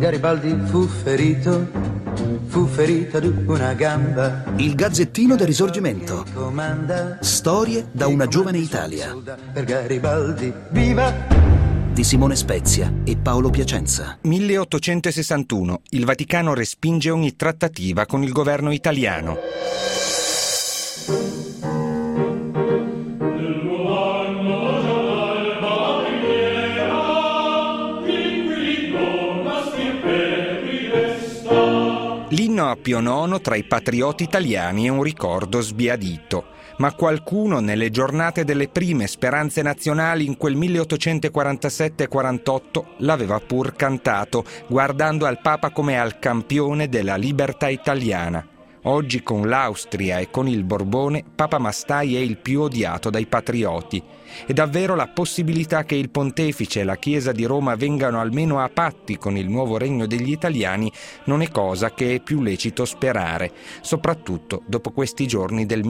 Garibaldi fu ferito di una gamba. Il Gazzettino del Risorgimento. Storie da una giovane Italia. Per Garibaldi, viva! Di Simone Spezia e Paolo Piacenza. 1861. Il Vaticano respinge ogni trattativa con il governo italiano. L'inno a Pio IX tra i patrioti italiani è un ricordo sbiadito, ma qualcuno nelle giornate delle prime speranze nazionali in quel 1847-48 l'aveva pur cantato, guardando al Papa come al campione della libertà italiana. Oggi con l'Austria e con il Borbone, Papa Mastai è il più odiato dai patrioti. E davvero la possibilità che il Pontefice e la Chiesa di Roma vengano almeno a patti con il nuovo regno degli italiani non è cosa che è più lecito sperare, soprattutto dopo questi giorni del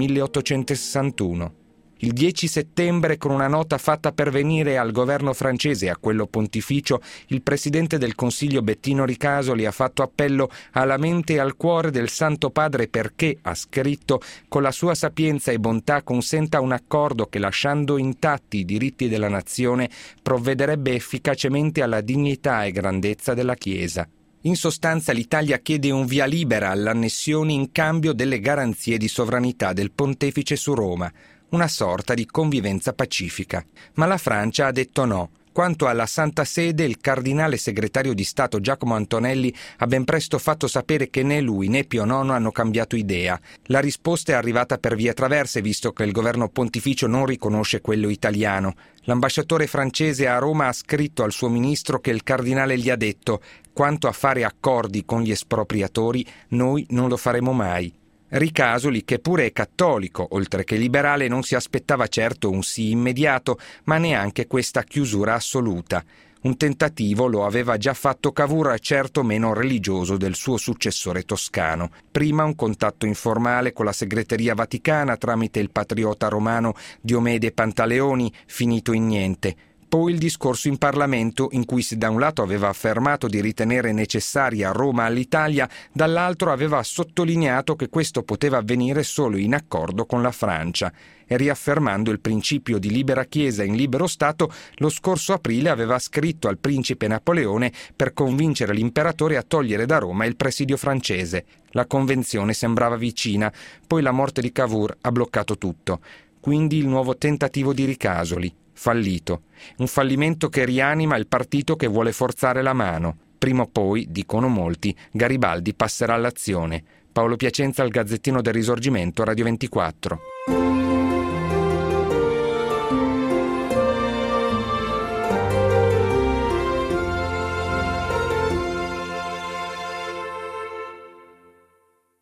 1861. Il 10 settembre, con una nota fatta pervenire al governo francese e a quello pontificio, il presidente del Consiglio Bettino Ricasoli ha fatto appello alla mente e al cuore del Santo Padre perché, ha scritto, con la sua sapienza e bontà consenta un accordo che, lasciando intatti i diritti della nazione, provvederebbe efficacemente alla dignità e grandezza della Chiesa. In sostanza l'Italia chiede un via libera all'annessione in cambio delle garanzie di sovranità del Pontefice su Roma, una sorta di convivenza pacifica. Ma la Francia ha detto no. Quanto alla Santa Sede, il cardinale segretario di Stato Giacomo Antonelli ha ben presto fatto sapere che né lui né Pio IX hanno cambiato idea. La risposta è arrivata per vie traverse, visto che il governo pontificio non riconosce quello italiano. L'ambasciatore francese a Roma ha scritto al suo ministro che il cardinale gli ha detto: quanto a fare accordi con gli espropriatori, noi non lo faremo mai. Ricasoli, che pure è cattolico, oltre che liberale, non si aspettava certo un sì immediato, ma neanche questa chiusura assoluta. Un tentativo lo aveva già fatto Cavour, certo meno religioso del suo successore toscano. Prima un contatto informale con la segreteria vaticana tramite il patriota romano Diomede Pantaleoni, finito in niente. Poi il discorso in Parlamento, in cui da un lato aveva affermato di ritenere necessaria Roma all'Italia, dall'altro aveva sottolineato che questo poteva avvenire solo in accordo con la Francia. E riaffermando il principio di libera Chiesa in libero Stato, lo scorso aprile aveva scritto al principe Napoleone per convincere l'imperatore a togliere da Roma il presidio francese. La convenzione sembrava vicina, poi la morte di Cavour ha bloccato tutto. Quindi il nuovo tentativo di Ricasoli. Fallito. Un fallimento che rianima il partito che vuole forzare la mano. Prima o poi, dicono molti, Garibaldi passerà all'azione. Paolo Piacenza al Gazzettino del Risorgimento, Radio 24.